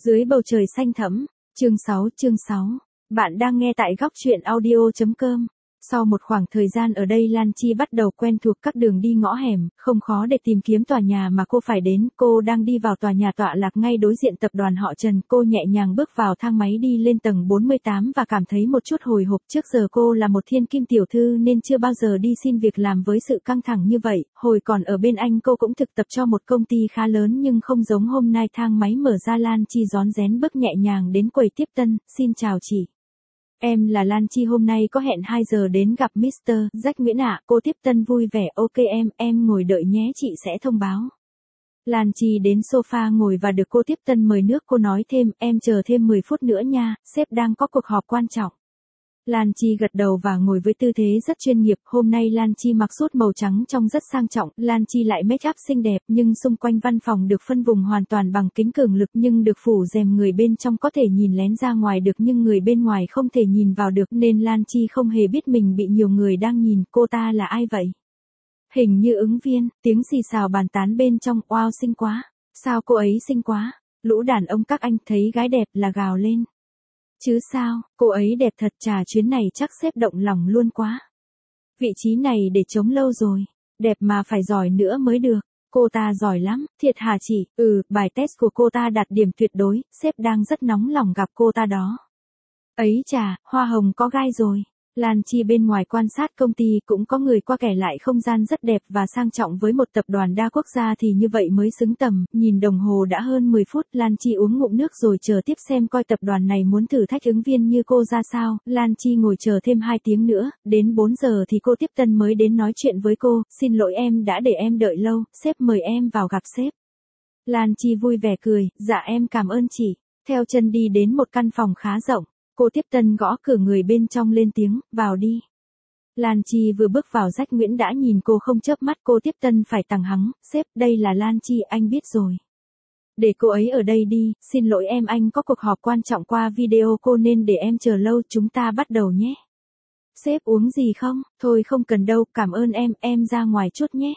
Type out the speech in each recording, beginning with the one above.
Dưới bầu trời xanh thẫm, chương 6. Bạn đang nghe tại góc truyện audio.com. Sau một khoảng thời gian ở đây Lan Chi bắt đầu quen thuộc các đường đi ngõ hẻm, không khó để tìm kiếm tòa nhà mà cô phải đến. Cô đang đi vào tòa nhà tọa lạc ngay đối diện tập đoàn họ Trần. Cô nhẹ nhàng bước vào thang máy đi lên tầng 48 và cảm thấy một chút hồi hộp. Trước giờ cô là một thiên kim tiểu thư nên chưa bao giờ đi xin việc làm với sự căng thẳng như vậy. Hồi còn ở bên Anh cô cũng thực tập cho một công ty khá lớn nhưng không giống hôm nay. Thang máy mở ra, Lan Chi rón rén bước nhẹ nhàng đến quầy tiếp tân. Xin chào chị. Em là Lan Chi, hôm nay có hẹn 2 giờ đến gặp Mr. Jack Nguyễn ạ. Cô tiếp tân vui vẻ. Ok em ngồi đợi nhé, chị sẽ thông báo. Lan Chi đến sofa ngồi và được cô tiếp tân mời nước. Cô nói thêm, em chờ thêm 10 phút nữa nha, sếp đang có cuộc họp quan trọng. Lan Chi gật đầu và ngồi với tư thế rất chuyên nghiệp. Hôm nay Lan Chi mặc sút màu trắng trông rất sang trọng. Lan Chi lại make up xinh đẹp, nhưng xung quanh văn phòng được phân vùng hoàn toàn bằng kính cường lực nhưng được phủ rèm, người bên trong có thể nhìn lén ra ngoài được nhưng người bên ngoài không thể nhìn vào được, nên Lan Chi không hề biết mình bị nhiều người đang nhìn. Cô ta là ai vậy? Hình như ứng viên. Tiếng xì xào bàn tán bên trong. Wow, xinh quá. Sao cô ấy xinh quá? Lũ đàn ông các anh thấy gái đẹp là gào lên. Chứ sao, cô ấy đẹp thật, trà chuyến này chắc sếp động lòng luôn quá. Vị trí này để trống lâu rồi, đẹp mà phải giỏi nữa mới được. Cô ta giỏi lắm, thiệt hả chị? Bài test của cô ta đạt điểm tuyệt đối, sếp đang rất nóng lòng gặp cô ta đó. Ấy chà, hoa hồng có gai rồi. Lan Chi bên ngoài quan sát công ty, cũng có người qua kẻ lại. Không gian rất đẹp và sang trọng, với một tập đoàn đa quốc gia thì như vậy mới xứng tầm. Nhìn đồng hồ đã hơn 10 phút, Lan Chi uống ngụm nước rồi chờ tiếp xem coi tập đoàn này muốn thử thách ứng viên như cô ra sao. Lan Chi ngồi chờ thêm 2 tiếng nữa, đến 4 giờ thì cô tiếp tân mới đến nói chuyện với cô. Xin lỗi em đã để em đợi lâu, sếp mời em vào gặp sếp. Lan Chi vui vẻ cười, dạ em cảm ơn chị. Theo chân đi đến một căn phòng khá rộng. Cô tiếp tân gõ cửa, người bên trong lên tiếng, vào đi. Lan Chi vừa bước vào, Jack Nguyễn đã nhìn cô không chớp mắt. Cô tiếp tân phải tằng hắng, sếp, đây là Lan Chi, anh biết rồi. Để cô ấy ở đây đi, xin lỗi em, anh có cuộc họp quan trọng qua video cô nên để em chờ lâu, chúng ta bắt đầu nhé. Sếp uống gì không? Thôi không cần đâu, cảm ơn em ra ngoài chút nhé.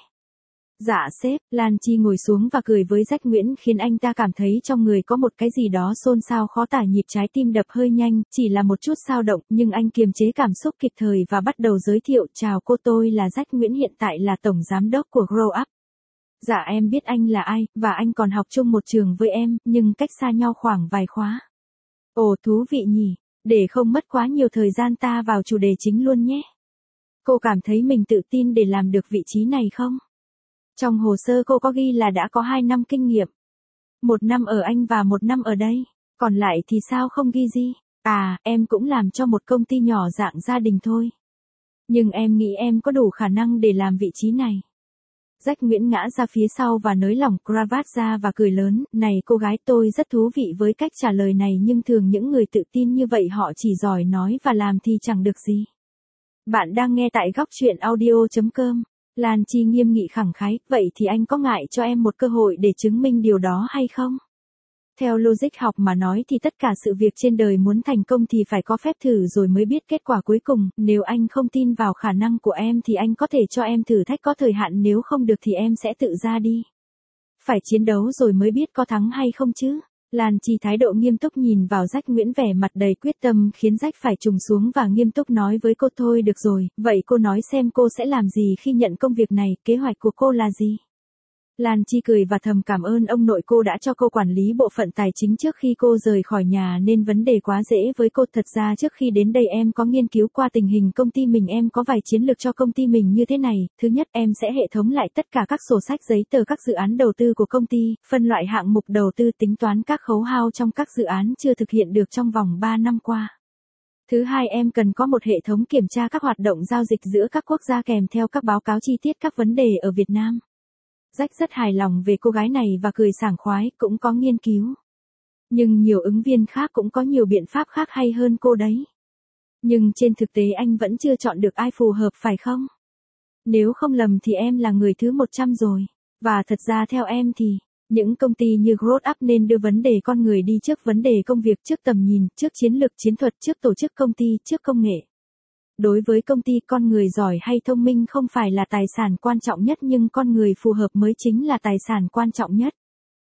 Dạ sếp. Lan Chi ngồi xuống và cười với Jack Nguyễn khiến anh ta cảm thấy trong người có một cái gì đó xôn xao khó tả, nhịp trái tim đập hơi nhanh, chỉ là một chút dao động, nhưng anh kiềm chế cảm xúc kịp thời và bắt đầu giới thiệu, chào cô, tôi là Jack Nguyễn, hiện tại là tổng giám đốc của Grow Up. Dạ em biết anh là ai, và anh còn học chung một trường với em, nhưng cách xa nhau khoảng vài khóa. Ồ, thú vị nhỉ, để không mất quá nhiều thời gian ta vào chủ đề chính luôn nhé. Cô cảm thấy mình tự tin để làm được vị trí này không? Trong hồ sơ cô có ghi là đã có 2 năm kinh nghiệm. 1 năm ở Anh và 1 năm ở đây. Còn lại thì sao không ghi gì? À, em cũng làm cho một công ty nhỏ dạng gia đình thôi. Nhưng em nghĩ em có đủ khả năng để làm vị trí này. Jack Nguyễn ngã ra phía sau và nới lỏng cravat ra và cười lớn, này cô gái, tôi rất thú vị với cách trả lời này, nhưng thường những người tự tin như vậy họ chỉ giỏi nói và làm thì chẳng được gì. Bạn đang nghe tại góc truyện audio.com. Lan Chi nghiêm nghị khẳng khái, vậy thì anh có ngại cho em một cơ hội để chứng minh điều đó hay không? Theo logic học mà nói thì tất cả sự việc trên đời muốn thành công thì phải có phép thử rồi mới biết kết quả cuối cùng. Nếu anh không tin vào khả năng của em thì anh có thể cho em thử thách có thời hạn, nếu không được thì em sẽ tự ra đi. Phải chiến đấu rồi mới biết có thắng hay không chứ. Lan Chi thái độ nghiêm túc nhìn vào Jack Nguyễn, vẻ mặt đầy quyết tâm khiến Jack phải trùng xuống và nghiêm túc nói với cô, thôi được rồi, vậy cô nói xem cô sẽ làm gì khi nhận công việc này, kế hoạch của cô là gì? Lan Chi cười và thầm cảm ơn ông nội cô đã cho cô quản lý bộ phận tài chính trước khi cô rời khỏi nhà nên vấn đề quá dễ với cô. Thật ra trước khi đến đây em có nghiên cứu qua tình hình công ty mình, em có vài chiến lược cho công ty mình như thế này. Thứ nhất, em sẽ hệ thống lại tất cả các sổ sách giấy tờ các dự án đầu tư của công ty, phân loại hạng mục đầu tư, tính toán các khấu hao trong các dự án chưa thực hiện được trong vòng 3 năm qua. Thứ hai, em cần có một hệ thống kiểm tra các hoạt động giao dịch giữa các quốc gia kèm theo các báo cáo chi tiết các vấn đề ở Việt Nam. Jack rất hài lòng về cô gái này và cười sảng khoái, cũng có nghiên cứu. Nhưng nhiều ứng viên khác cũng có nhiều biện pháp khác hay hơn cô đấy. Nhưng trên thực tế anh vẫn chưa chọn được ai phù hợp phải không? Nếu không lầm thì em là người thứ 100 rồi. Và thật ra theo em thì, những công ty như Growth Up nên đưa vấn đề con người đi trước vấn đề công việc, trước tầm nhìn, trước chiến lược chiến thuật, trước tổ chức công ty, trước công nghệ. Đối với công ty, con người giỏi hay thông minh không phải là tài sản quan trọng nhất, nhưng con người phù hợp mới chính là tài sản quan trọng nhất.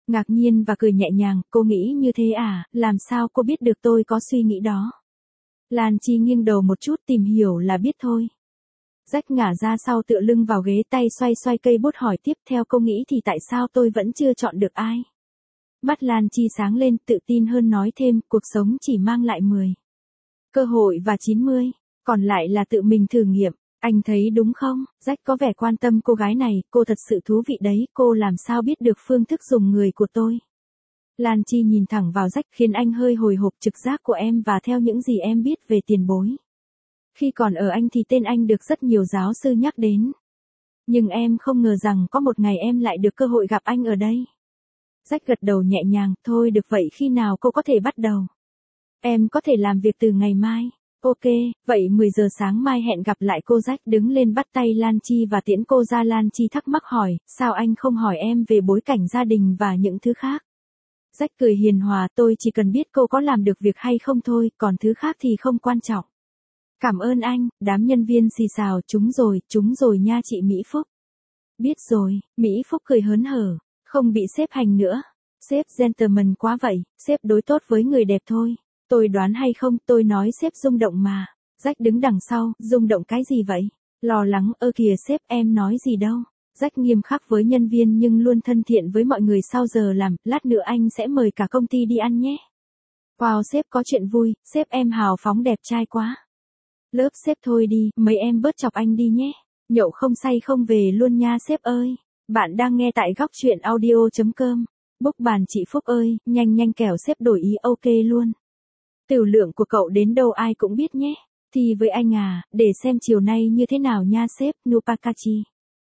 Ngạc nhiên và cười nhẹ nhàng, cô nghĩ như thế à, làm sao cô biết được tôi có suy nghĩ đó? Lan Chi nghiêng đầu một chút, tìm hiểu là biết thôi. Jack ngả ra sau tựa lưng vào ghế, tay xoay xoay cây bút hỏi tiếp, theo cô nghĩ thì tại sao tôi vẫn chưa chọn được ai? Mắt Lan Chi sáng lên, tự tin hơn nói thêm, cuộc sống chỉ mang lại 10 cơ hội và 90, còn lại là tự mình thử nghiệm. Anh thấy đúng không? Jack có vẻ quan tâm cô gái này, cô thật sự thú vị đấy, cô làm sao biết được phương thức dùng người của tôi? Lan Chi nhìn thẳng vào Jack khiến anh hơi hồi hộp, trực giác của em và theo những gì em biết về tiền bối. Khi còn ở Anh thì tên anh được rất nhiều giáo sư nhắc đến. Nhưng em không ngờ rằng có một ngày em lại được cơ hội gặp anh ở đây. Jack gật đầu nhẹ nhàng, thôi được vậy khi nào cô có thể bắt đầu? Em có thể làm việc từ ngày mai. Ok, vậy 10 giờ sáng mai hẹn gặp lại cô. Jack đứng lên bắt tay Lan Chi và tiễn cô ra. Lan Chi thắc mắc hỏi, sao anh không hỏi em về bối cảnh gia đình và những thứ khác? Jack cười hiền hòa, tôi chỉ cần biết cô có làm được việc hay không thôi, còn thứ khác thì không quan trọng. Cảm ơn anh, đám nhân viên xì xào, chúng rồi nha chị Mỹ Phúc. Biết rồi, Mỹ Phúc cười hớn hở, không bị sếp hành nữa. Sếp gentleman quá vậy, sếp đối tốt với người đẹp thôi. Tôi đoán hay không, tôi nói sếp rung động mà. Jack đứng đằng sau, rung động cái gì vậy? Lo lắng, ơ kìa sếp, em nói gì đâu. Jack nghiêm khắc với nhân viên nhưng luôn thân thiện với mọi người. Sau giờ làm, lát nữa anh sẽ mời cả công ty đi ăn nhé. Wow, sếp có chuyện vui, sếp em hào phóng đẹp trai quá. Lớp sếp thôi đi, mấy em bớt chọc anh đi nhé. Nhậu không say không về luôn nha sếp ơi. Bạn đang nghe tại góc truyện audio.com. Book bàn chị Phúc ơi, nhanh nhanh kẻo sếp đổi ý ok luôn. Tiểu lượng của cậu đến đâu ai cũng biết nhé. Thì với anh à, để xem chiều nay như thế nào nha sếp, Nupakachi.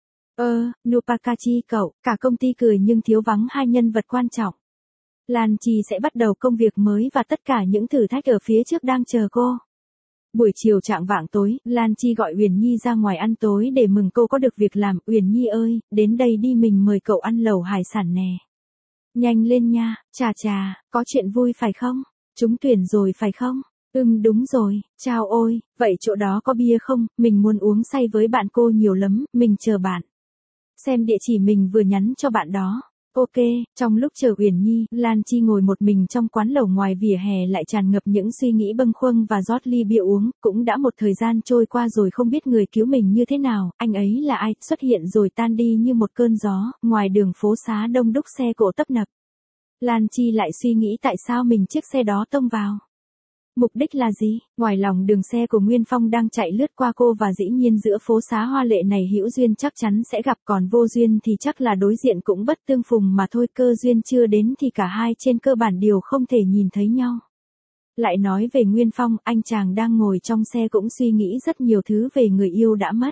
Nupakachi cậu, cả công ty cười nhưng thiếu vắng hai nhân vật quan trọng. Lan Chi sẽ bắt đầu công việc mới và tất cả những thử thách ở phía trước đang chờ cô. Buổi chiều chạng vạng tối, Lan Chi gọi Uyển Nhi ra ngoài ăn tối để mừng cô có được việc làm. Uyển Nhi ơi, đến đây đi, mình mời cậu ăn lẩu hải sản nè. Nhanh lên nha, chà, có chuyện vui phải không? Trúng tuyển rồi phải không? Đúng rồi, chao ôi, vậy chỗ đó có bia không? Mình muốn uống say với bạn cô nhiều lắm, mình chờ bạn. Xem địa chỉ mình vừa nhắn cho bạn đó. Ok, trong lúc chờ Uyển Nhi, Lan Chi ngồi một mình trong quán lẩu ngoài vỉa hè lại tràn ngập những suy nghĩ bâng khuâng và rót ly bia uống, cũng đã một thời gian trôi qua rồi không biết người cứu mình như thế nào, anh ấy là ai, xuất hiện rồi tan đi như một cơn gió, ngoài đường phố xá đông đúc xe cộ tấp nập. Lan Chi lại suy nghĩ tại sao mình chiếc xe đó tông vào. Mục đích là gì? Ngoài lòng đường xe của Nguyên Phong đang chạy lướt qua cô và dĩ nhiên giữa phố xá hoa lệ này hữu duyên chắc chắn sẽ gặp, còn vô duyên thì chắc là đối diện cũng bất tương phùng mà thôi, cơ duyên chưa đến thì cả hai trên cơ bản đều không thể nhìn thấy nhau. Lại nói về Nguyên Phong, anh chàng đang ngồi trong xe cũng suy nghĩ rất nhiều thứ về người yêu đã mất.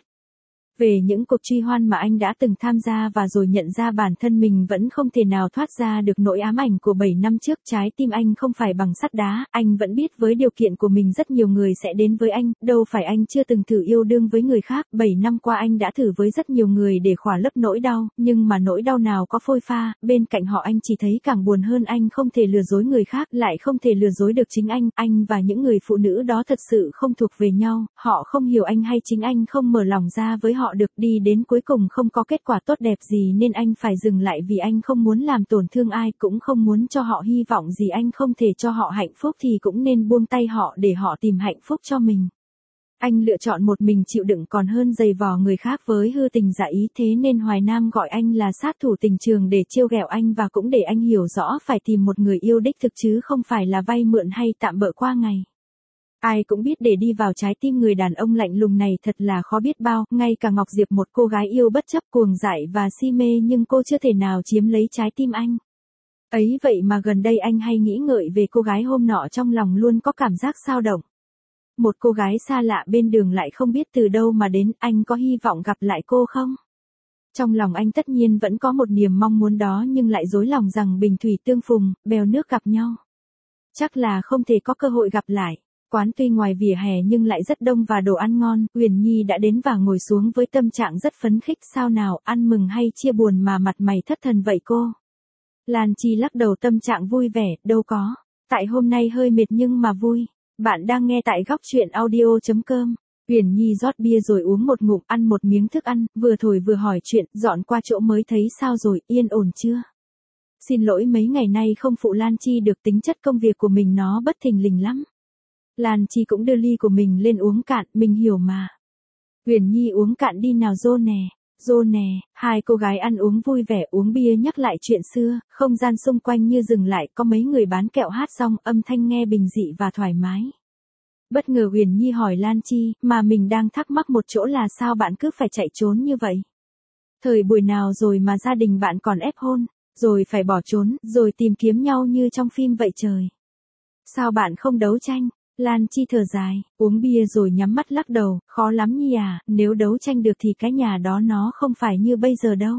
Về những cuộc truy hoan mà anh đã từng tham gia và rồi nhận ra bản thân mình vẫn không thể nào thoát ra được nỗi ám ảnh của 7 năm trước. Trái tim anh không phải bằng sắt đá, anh vẫn biết với điều kiện của mình rất nhiều người sẽ đến với anh, đâu phải anh chưa từng thử yêu đương với người khác. 7 năm qua anh đã thử với rất nhiều người để khỏa lấp nỗi đau, nhưng mà nỗi đau nào có phôi pha, bên cạnh họ anh chỉ thấy càng buồn hơn. Anh không thể lừa dối người khác, lại không thể lừa dối được chính anh và những người phụ nữ đó thật sự không thuộc về nhau, họ không hiểu anh hay chính anh không mở lòng ra với họ được, đi đến cuối cùng không có kết quả tốt đẹp gì nên anh phải dừng lại vì anh không muốn làm tổn thương ai, cũng không muốn cho họ hy vọng gì, anh không thể cho họ hạnh phúc thì cũng nên buông tay họ để họ tìm hạnh phúc cho mình. Anh lựa chọn một mình chịu đựng còn hơn giày vò người khác với hư tình giả ý, thế nên Hoài Nam gọi anh là sát thủ tình trường để trêu ghẹo anh và cũng để anh hiểu rõ phải tìm một người yêu đích thực chứ không phải là vay mượn hay tạm bợ qua ngày. Ai cũng biết để đi vào trái tim người đàn ông lạnh lùng này thật là khó biết bao, ngay cả Ngọc Diệp, một cô gái yêu bất chấp, cuồng dại và si mê nhưng cô chưa thể nào chiếm lấy trái tim anh. Ấy vậy mà gần đây anh hay nghĩ ngợi về cô gái hôm nọ, trong lòng luôn có cảm giác xao động. Một cô gái xa lạ bên đường lại không biết từ đâu mà đến, anh có hy vọng gặp lại cô không? Trong lòng anh tất nhiên vẫn có một niềm mong muốn đó nhưng lại dối lòng rằng bình thủy tương phùng, bèo nước gặp nhau. Chắc là không thể có cơ hội gặp lại. Quán tuy ngoài vỉa hè nhưng lại rất đông và đồ ăn ngon, Uyển Nhi đã đến và ngồi xuống với tâm trạng rất phấn khích. Sao nào, ăn mừng hay chia buồn mà mặt mày thất thần vậy cô? Lan Chi lắc đầu, tâm trạng vui vẻ, đâu có. Tại hôm nay hơi mệt nhưng mà vui. Bạn đang nghe tại góc truyện audio.com. Uyển Nhi rót bia rồi uống một ngụm, ăn một miếng thức ăn, vừa thổi vừa hỏi chuyện, dọn qua chỗ mới thấy sao rồi, yên ổn chưa? Xin lỗi mấy ngày nay không phụ Lan Chi được, tính chất công việc của mình nó bất thình lình lắm. Lan Chi cũng đưa ly của mình lên uống cạn, mình hiểu mà. Uyển Nhi uống cạn đi nào Dô nè. Dô nè, hai cô gái ăn uống vui vẻ uống bia nhắc lại chuyện xưa, không gian xung quanh như dừng lại, có mấy người bán kẹo hát xong, âm thanh nghe bình dị và thoải mái. Bất ngờ Uyển Nhi hỏi Lan Chi, mà mình đang thắc mắc một chỗ là sao bạn cứ phải chạy trốn như vậy? Thời buổi nào rồi mà gia đình bạn còn ép hôn, rồi phải bỏ trốn, rồi tìm kiếm nhau như trong phim vậy trời. Sao bạn không đấu tranh? Lan Chi thở dài, uống bia rồi nhắm mắt lắc đầu, khó lắm Nhi à, nếu đấu tranh được thì cái nhà đó nó không phải như bây giờ đâu.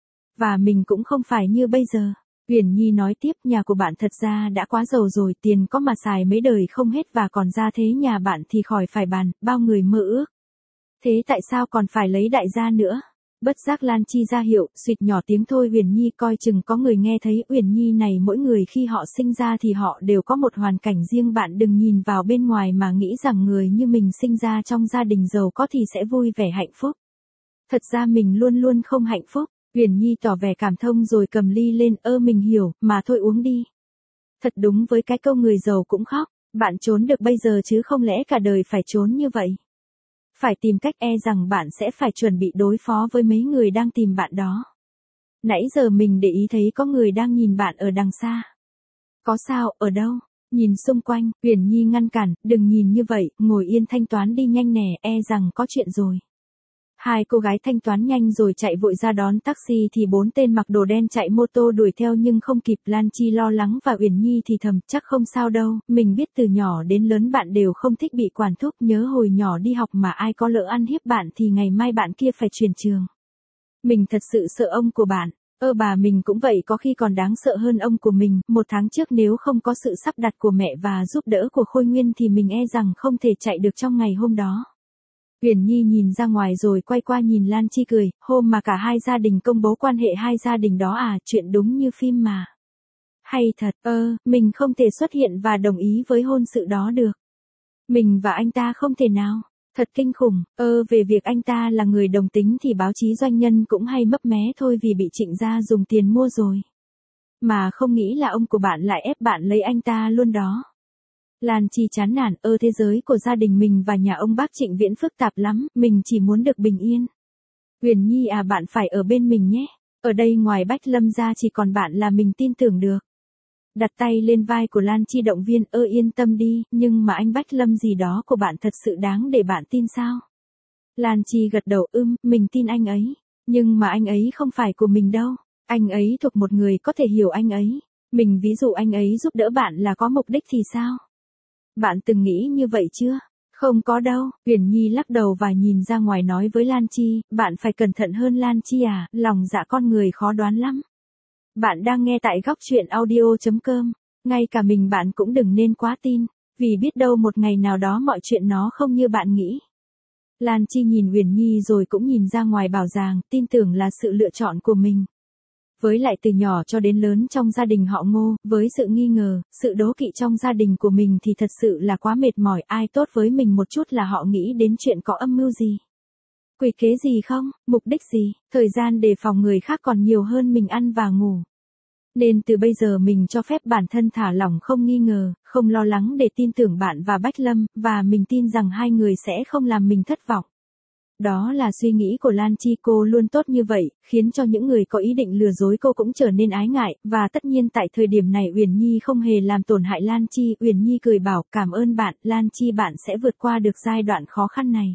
Và mình cũng không phải như bây giờ. Uyển Nhi nói tiếp, nhà của bạn thật ra đã quá giàu rồi, tiền có mà xài mấy đời không hết và còn ra thế nhà bạn thì khỏi phải bàn, bao người mơ ước. Thế tại sao còn phải lấy đại gia nữa? Bất giác Lan Chi ra hiệu, suýt nhỏ tiếng thôi Uyển Nhi coi chừng có người nghe thấy. Uyển Nhi này, mỗi người khi họ sinh ra thì họ đều có một hoàn cảnh riêng, bạn đừng nhìn vào bên ngoài mà nghĩ rằng người như mình sinh ra trong gia đình giàu có thì sẽ vui vẻ hạnh phúc. Thật ra mình luôn luôn không hạnh phúc. Uyển Nhi tỏ vẻ cảm thông rồi cầm ly lên, mình hiểu, mà thôi uống đi. Thật đúng với cái câu người giàu cũng khóc, bạn trốn được bây giờ chứ không lẽ cả đời phải trốn như vậy. Phải tìm cách, rằng bạn sẽ phải chuẩn bị đối phó với mấy người đang tìm bạn đó. Nãy giờ mình để ý thấy có người đang nhìn bạn ở đằng xa. Có sao, ở đâu? Nhìn xung quanh, Uyển Nhi ngăn cản, đừng nhìn như vậy, ngồi yên thanh toán đi nhanh nè, rằng có chuyện rồi. Hai cô gái thanh toán nhanh rồi chạy vội ra đón taxi thì bốn tên mặc đồ đen chạy mô tô đuổi theo nhưng không kịp. Lan Chi lo lắng và Uyển Nhi thì thầm, chắc không sao đâu, mình biết từ nhỏ đến lớn bạn đều không thích bị quản thúc, nhớ hồi nhỏ đi học mà ai có lỡ ăn hiếp bạn thì ngày mai bạn kia phải chuyển trường. Mình thật sự sợ ông của bạn, bà mình cũng vậy, có khi còn đáng sợ hơn ông của mình. 1 tháng trước nếu không có sự sắp đặt của mẹ và giúp đỡ của Khôi Nguyên thì mình rằng không thể chạy được trong ngày hôm đó. Uyển Nhi nhìn ra ngoài rồi quay qua nhìn Lan Chi cười, hôm mà cả hai gia đình công bố quan hệ hai gia đình đó à, chuyện đúng như phim mà. Hay thật, mình không thể xuất hiện và đồng ý với hôn sự đó được. Mình và anh ta không thể nào. Thật kinh khủng, về việc anh ta là người đồng tính thì báo chí doanh nhân cũng hay mấp mé thôi vì bị Trịnh gia dùng tiền mua rồi. Mà không nghĩ là ông của bạn lại ép bạn lấy anh ta luôn đó. Lan Chi chán nản, thế giới của gia đình mình và nhà ông bác Trịnh Viễn phức tạp lắm, mình chỉ muốn được bình yên. Uyển Nhi à, bạn phải ở bên mình nhé. Ở đây ngoài Bách Lâm ra chỉ còn bạn là mình tin tưởng được. Đặt tay lên vai của Lan Chi động viên, yên tâm đi, nhưng mà anh Bách Lâm gì đó của bạn thật sự đáng để bạn tin sao? Lan Chi gật đầu, mình tin anh ấy. Nhưng mà anh ấy không phải của mình đâu. Anh ấy thuộc một người có thể hiểu anh ấy. Mình ví dụ anh ấy giúp đỡ bạn là có mục đích thì sao? Bạn từng nghĩ như vậy chưa? Không có đâu. Uyển Nhi lắc đầu và nhìn ra ngoài nói với Lan Chi, bạn phải cẩn thận hơn Lan Chi à, lòng dạ con người khó đoán lắm. Bạn đang nghe tại góc truyện audio.com. Ngay cả mình bạn cũng đừng nên quá tin, vì biết đâu một ngày nào đó mọi chuyện nó không như bạn nghĩ. Lan Chi nhìn Uyển Nhi rồi cũng nhìn ra ngoài bảo rằng, tin tưởng là sự lựa chọn của mình. Với lại từ nhỏ cho đến lớn trong gia đình họ Ngô, với sự nghi ngờ, sự đố kỵ trong gia đình của mình thì thật sự là quá mệt mỏi, ai tốt với mình một chút là họ nghĩ đến chuyện có âm mưu gì. Quỷ kế gì không, mục đích gì, thời gian đề phòng người khác còn nhiều hơn mình ăn và ngủ. Nên từ bây giờ mình cho phép bản thân thả lỏng, không nghi ngờ, không lo lắng để tin tưởng bạn và Bách Lâm, và mình tin rằng hai người sẽ không làm mình thất vọng. Đó là suy nghĩ của Lan Chi, cô luôn tốt như vậy, khiến cho những người có ý định lừa dối cô cũng trở nên ái ngại, và tất nhiên tại thời điểm này Uyển Nhi không hề làm tổn hại Lan Chi. Uyển Nhi cười bảo, cảm ơn bạn, Lan Chi, bạn sẽ vượt qua được giai đoạn khó khăn này.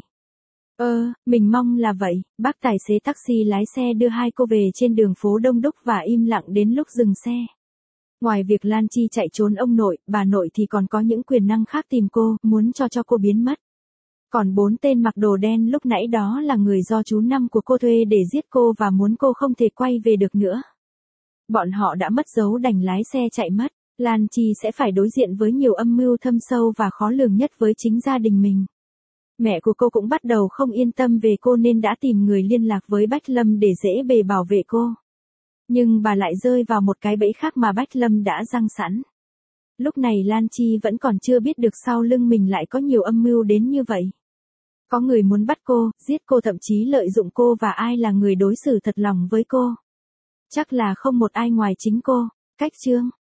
Mình mong là vậy. Bác tài xế taxi lái xe đưa hai cô về trên đường phố đông đúc và im lặng đến lúc dừng xe. Ngoài việc Lan Chi chạy trốn ông nội, bà nội thì còn có những quyền năng khác tìm cô, muốn cho cô biến mất. Còn 4 tên mặc đồ đen lúc nãy đó là người do chú Năm của cô thuê để giết cô và muốn cô không thể quay về được nữa. Bọn họ đã mất dấu đành lái xe chạy mất. Lan Chi sẽ phải đối diện với nhiều âm mưu thâm sâu và khó lường nhất với chính gia đình mình. Mẹ của cô cũng bắt đầu không yên tâm về cô nên đã tìm người liên lạc với Bách Lâm để dễ bề bảo vệ cô. Nhưng bà lại rơi vào một cái bẫy khác mà Bách Lâm đã giăng sẵn. Lúc này Lan Chi vẫn còn chưa biết được sau lưng mình lại có nhiều âm mưu đến như vậy. Có người muốn bắt cô, giết cô, thậm chí lợi dụng cô, và ai là người đối xử thật lòng với cô? Chắc là không một ai ngoài chính cô. Cách chương